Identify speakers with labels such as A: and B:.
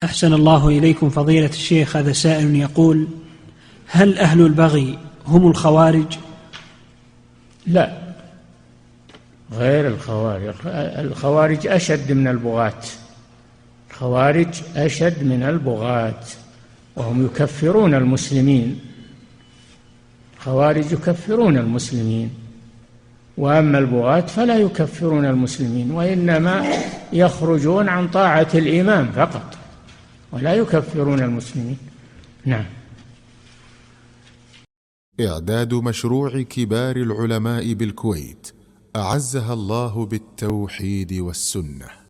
A: أحسن الله إليكم فضيلة الشيخ. هذا سائل يقول: هل أهل البغي هم الخوارج؟
B: لا، غير الخوارج. الخوارج أشد من البغاة. الخوارج أشد من البغاة، وهم يكفرون المسلمين. الخوارج يكفرون المسلمين، وأما البغاة فلا يكفرون المسلمين، وإنما يخرجون عن طاعة الإمام فقط، ولا يكفرون المسلمين. نعم.
C: إعداد مشروع كبار العلماء بالكويت أعزها الله بالتوحيد والسنة.